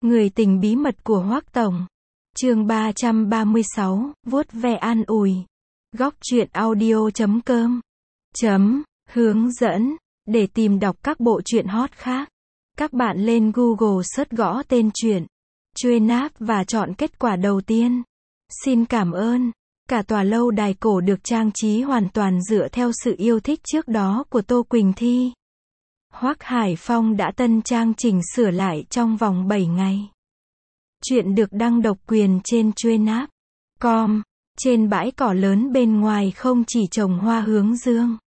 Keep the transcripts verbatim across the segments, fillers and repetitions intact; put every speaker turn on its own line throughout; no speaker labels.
Người tình bí mật của Hoắc Tổng. Chương ba trăm ba mươi sáu, vuốt ve an ủi. Góc truyện audio chấm com. Chấm, hướng dẫn. Để tìm đọc các bộ truyện hot khác, các bạn lên Google search gõ tên truyện Chuên Áp và chọn kết quả đầu tiên. Xin cảm ơn. Cả tòa lâu đài cổ được trang trí hoàn toàn dựa theo sự yêu thích trước đó của Tô Quỳnh Thi. Hoắc Hải Phong đã tân trang chỉnh sửa lại trong vòng bảy ngày. Chuyện được đăng độc quyền trên Chuên Áp chấm com. Trên bãi cỏ lớn bên ngoài không chỉ trồng hoa hướng dương,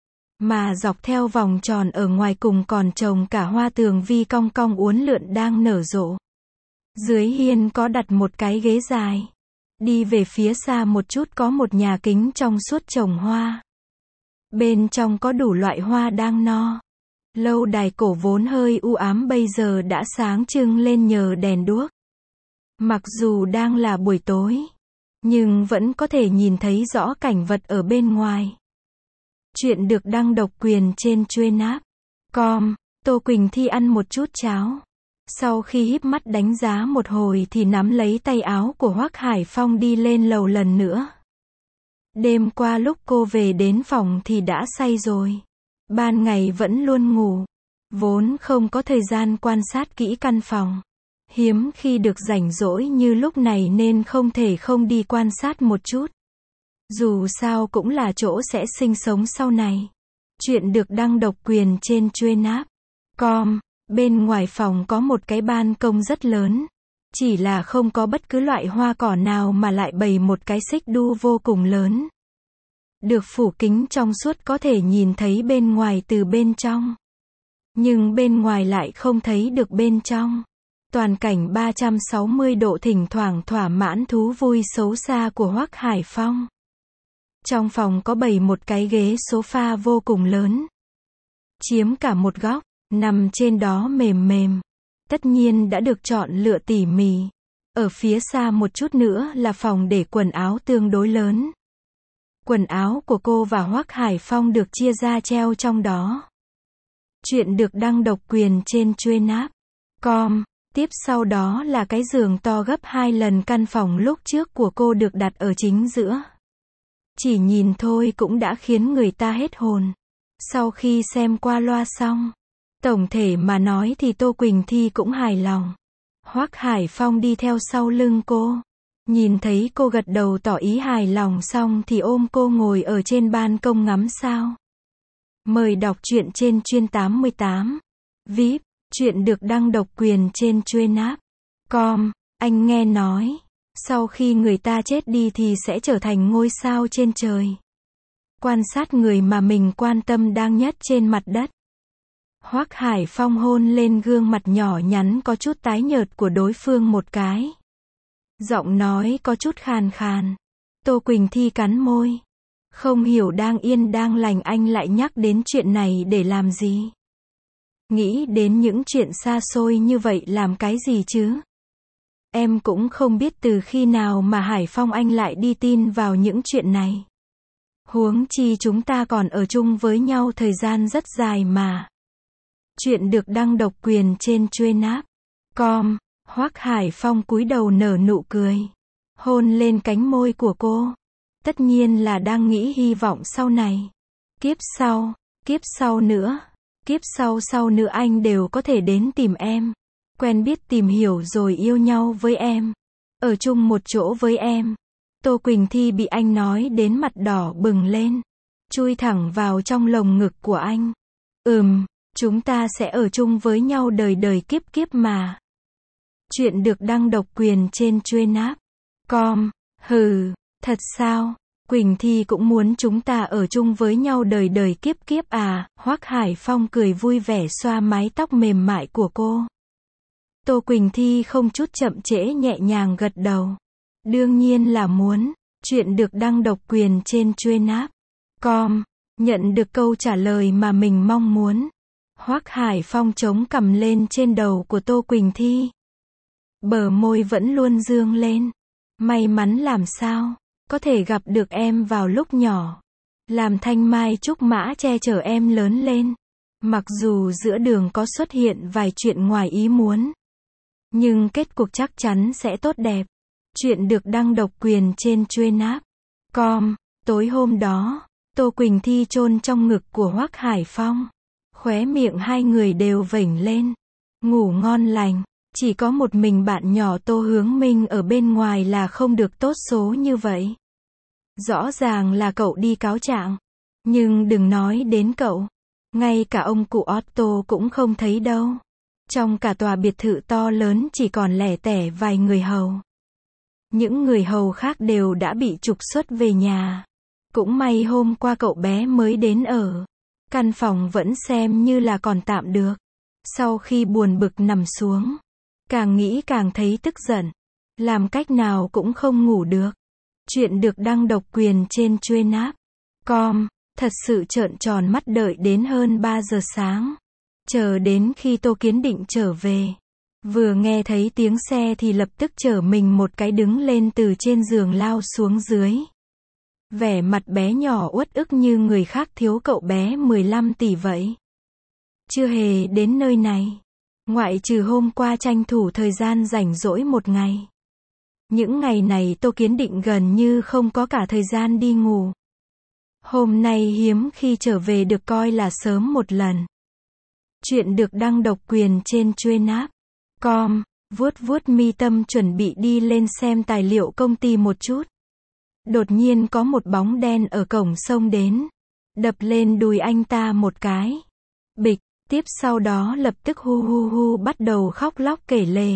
mà dọc theo vòng tròn ở ngoài cùng còn trồng cả hoa tường vi cong cong uốn lượn đang nở rộ. Dưới hiên có đặt một cái ghế dài. Đi về phía xa một chút có một nhà kính trong suốt trồng hoa. Bên trong có đủ loại hoa đang no. Lâu đài cổ vốn hơi u ám bây giờ đã sáng trưng lên nhờ đèn đuốc. Mặc dù đang là buổi tối, nhưng vẫn có thể nhìn thấy rõ cảnh vật ở bên ngoài. Chuyện được đăng độc quyền trên Chuên Áp chấm com. Tô Quỳnh Thi ăn một chút cháo. Sau khi híp mắt đánh giá một hồi thì nắm lấy tay áo của Hoắc Hải Phong đi lên lầu lần nữa. Đêm qua lúc cô về đến phòng thì đã say rồi. Ban ngày vẫn luôn ngủ. Vốn không có thời gian quan sát kỹ căn phòng. Hiếm khi được rảnh rỗi như lúc này nên không thể không đi quan sát một chút. Dù sao cũng là chỗ sẽ sinh sống sau này. Chuyện được đăng độc quyền trên Chuên Áp chấm com. Bên ngoài phòng có một cái ban công rất lớn. Chỉ là không có bất cứ loại hoa cỏ nào mà lại bày một cái xích đu vô cùng lớn. Được phủ kính trong suốt có thể nhìn thấy bên ngoài từ bên trong. Nhưng bên ngoài lại không thấy được bên trong. Toàn cảnh ba trăm sáu mươi độ thỉnh thoảng thỏa mãn thú vui xấu xa của Hoắc Hải Phong. Trong phòng có bày một cái ghế sofa vô cùng lớn. Chiếm cả một góc, nằm trên đó mềm mềm. Tất nhiên đã được chọn lựa tỉ mỉ. Ở phía xa một chút nữa là phòng để quần áo tương đối lớn. Quần áo của cô và Hoắc Hải Phong được chia ra treo trong đó. Chuyện được đăng độc quyền trên Chuên Áp chấm com. Tiếp sau đó là cái giường to gấp hai lần căn phòng lúc trước của cô được đặt ở chính giữa. Chỉ nhìn thôi cũng đã khiến người ta hết hồn. Sau khi xem qua loa xong, tổng thể mà nói thì Tô Quỳnh Thi cũng hài lòng. Hoắc Hải Phong đi theo sau lưng cô. Nhìn thấy cô gật đầu tỏ ý hài lòng xong thì ôm cô ngồi ở trên ban công ngắm sao. Mời đọc truyện trên Chuên tám mươi tám. vê i pê, chuyện được đăng độc quyền trên Chuên Áp chấm com. Anh nghe nói, sau khi người ta chết đi thì sẽ trở thành ngôi sao trên trời. Quan sát người mà mình quan tâm đang nhất trên mặt đất. Hoắc Hải Phong hôn lên gương mặt nhỏ nhắn có chút tái nhợt của đối phương một cái. Giọng nói có chút khàn khàn. Tô Quỳnh Thi cắn môi. Không hiểu đang yên đang lành anh lại nhắc đến chuyện này để làm gì. Nghĩ đến những chuyện xa xôi như vậy làm cái gì chứ? Em cũng không biết từ khi nào mà Hải Phong anh lại đi tin vào những chuyện này. Huống chi chúng ta còn ở chung với nhau thời gian rất dài mà. Chuyện được đăng độc quyền trên Chuên Áp chấm com. Hoắc Hải Phong cúi đầu nở nụ cười. Hôn lên cánh môi của cô. Tất nhiên là đang nghĩ hy vọng sau này. Kiếp sau, kiếp sau nữa, kiếp sau sau nữa anh đều có thể đến tìm em. Quen biết tìm hiểu rồi yêu nhau với em. Ở chung một chỗ với em. Tô Quỳnh Thi bị anh nói đến mặt đỏ bừng lên. Chui thẳng vào trong lồng ngực của anh. Ừm, chúng ta sẽ ở chung với nhau đời đời kiếp kiếp mà. Chuyện được đăng độc quyền trên Chuên Áp chấm com. Hừ, thật sao? Quỳnh Thi cũng muốn chúng ta ở chung với nhau đời đời kiếp kiếp à? Hoắc Hải Phong cười vui vẻ xoa mái tóc mềm mại của cô. Tô Quỳnh Thi không chút chậm trễ nhẹ nhàng gật đầu. Đương nhiên là muốn. Chuyện được đăng độc quyền trên Chuên Áp chấm com. Nhận được câu trả lời mà mình mong muốn. Hoắc Hải Phong chống cằm lên trên đầu của Tô Quỳnh Thi. Bờ môi vẫn luôn dương lên. May mắn làm sao? Có thể gặp được em vào lúc nhỏ. Làm thanh mai trúc mã che chở em lớn lên. Mặc dù giữa đường có xuất hiện vài chuyện ngoài ý muốn. Nhưng kết cục chắc chắn sẽ tốt đẹp. Chuyện được đăng độc quyền trên Truyên app chấm com. Tối hôm đó, Tô Quỳnh Thi chôn trong ngực của Hoắc Hải Phong. Khóe miệng hai người đều vểnh lên. Ngủ ngon lành. Chỉ có một mình bạn nhỏ Tô Hướng Minh ở bên ngoài là không được tốt số như vậy. Rõ ràng là cậu đi cáo trạng. Nhưng đừng nói đến cậu. Ngay cả ông cụ Otto cũng không thấy đâu. Trong cả tòa biệt thự to lớn chỉ còn lẻ tẻ vài người hầu. Những người hầu khác đều đã bị trục xuất về nhà. Cũng may hôm qua cậu bé mới đến ở. Căn phòng vẫn xem như là còn tạm được. Sau khi buồn bực nằm xuống, càng nghĩ càng thấy tức giận. Làm cách nào cũng không ngủ được. Chuyện được đăng độc quyền trên Truyên app chấm com. Thật sự trợn tròn mắt đợi đến hơn ba giờ sáng. Chờ đến khi Tô Kiến Định trở về. Vừa nghe thấy tiếng xe thì lập tức chở mình một cái đứng lên từ trên giường lao xuống dưới. Vẻ mặt bé nhỏ uất ức như người khác thiếu cậu bé mười lăm tỷ vậy. Chưa hề đến nơi này. Ngoại trừ hôm qua tranh thủ thời gian rảnh rỗi một ngày. Những ngày này Tô Kiến Định gần như không có cả thời gian đi ngủ. Hôm nay hiếm khi trở về được coi là sớm một lần. Chuyện được đăng độc quyền trên Truyên app chấm com. Vuốt vuốt mi tâm chuẩn bị đi lên xem tài liệu công ty một chút. Đột nhiên có một bóng đen ở cổng xông đến. Đập lên đùi anh ta một cái. Bịch, tiếp sau đó lập tức hu hu hu bắt đầu khóc lóc kể lể.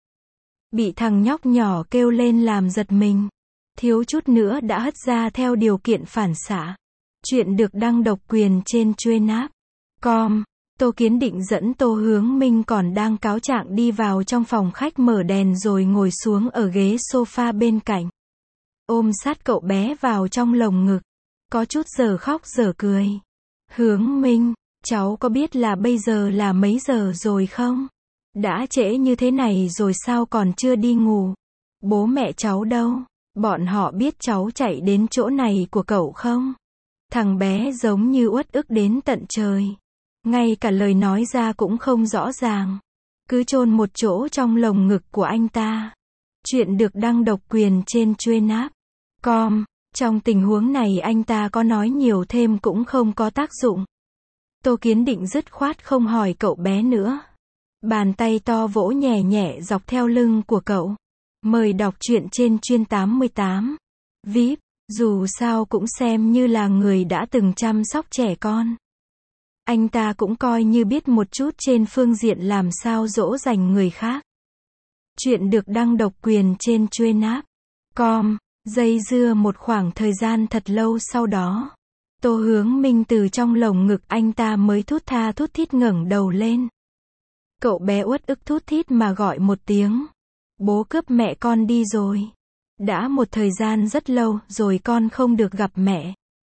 Bị thằng nhóc nhỏ kêu lên làm giật mình. Thiếu chút nữa đã hất ra theo điều kiện phản xạ. Chuyện được đăng độc quyền trên Truyên app chấm com. Tô Kiến Định dẫn Tô Hướng Minh còn đang cáo trạng đi vào trong phòng khách mở đèn rồi ngồi xuống ở ghế sofa bên cạnh. Ôm sát cậu bé vào trong lồng ngực. Có chút giờ khóc giờ cười. Hướng Minh, cháu có biết là bây giờ là mấy giờ rồi không? Đã trễ như thế này rồi sao còn chưa đi ngủ? Bố mẹ cháu đâu? Bọn họ biết cháu chạy đến chỗ này của cậu không? Thằng bé giống như uất ức đến tận trời. Ngay cả lời nói ra cũng không rõ ràng. Cứ chôn một chỗ trong lồng ngực của anh ta. Chuyện được đăng độc quyền trên Truyên app chấm com. Trong tình huống này anh ta có nói nhiều thêm cũng không có tác dụng. Tô Kiến Định dứt khoát không hỏi cậu bé nữa. Bàn tay to vỗ nhẹ nhẹ dọc theo lưng của cậu. Mời đọc truyện trên Truyên tám mươi tám. vê i pê, dù sao cũng xem như là người đã từng chăm sóc trẻ con. Anh ta cũng coi như biết một chút trên phương diện làm sao dỗ dành người khác. Chuyện được đăng độc quyền trên Truyên app chấm com. Dây dưa một khoảng thời gian thật lâu sau đó. Tô Hướng Minh từ trong lồng ngực anh ta mới thút tha thút thít ngẩng đầu lên. Cậu bé uất ức thút thít mà gọi một tiếng. Bố cướp mẹ con đi rồi. Đã một thời gian rất lâu rồi con không được gặp mẹ.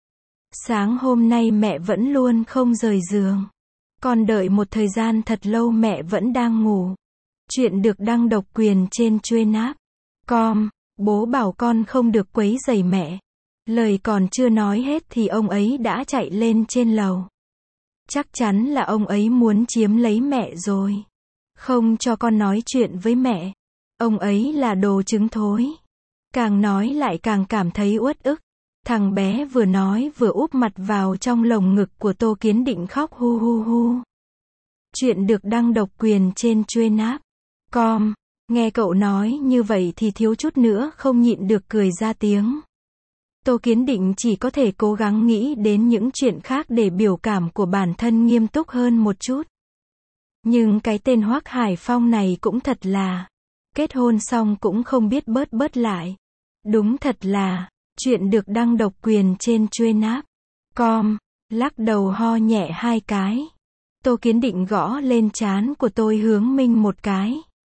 Sáng hôm nay mẹ vẫn luôn không rời giường. Con đợi một thời gian thật lâu mẹ vẫn đang ngủ. Chuyện được đăng độc quyền trên Truyên app chấm com. Bố bảo con không được quấy rầy mẹ. Lời còn chưa nói hết thì ông ấy đã chạy lên trên lầu. Chắc chắn là ông ấy muốn chiếm lấy mẹ rồi. Không cho con nói chuyện với mẹ. Ông ấy là đồ trứng thối. Càng nói lại càng cảm thấy uất ức. Thằng bé vừa nói vừa úp mặt vào trong lồng ngực của Tô Kiến Định khóc hu hu hu. Chuyện được đăng độc quyền trên Truyên app chấm com. Nghe cậu nói như vậy thì thiếu chút nữa không nhịn được cười ra tiếng. Tô Kiến Định chỉ có thể cố gắng nghĩ đến những chuyện khác để biểu cảm của bản thân nghiêm túc hơn một chút. Nhưng cái tên Hoắc Hải Phong này cũng thật là, kết hôn xong cũng không biết bớt bớt lại. Đúng thật là, chuyện được đăng độc quyền trên Truyên app chấm com, lắc đầu ho nhẹ hai cái. Tô Kiến Định gõ lên trán của Tô Hướng Minh một cái.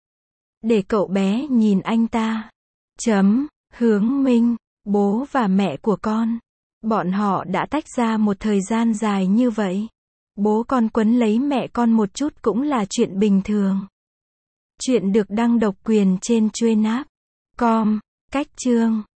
Để cậu bé nhìn anh ta. Chấm, Hướng Minh, bố và mẹ của con. Bọn họ đã tách ra một thời gian dài như vậy. Bố con quấn lấy mẹ con một chút cũng là chuyện bình thường. Chuyện được đăng độc quyền trên Truyên app chấm com, cách chương.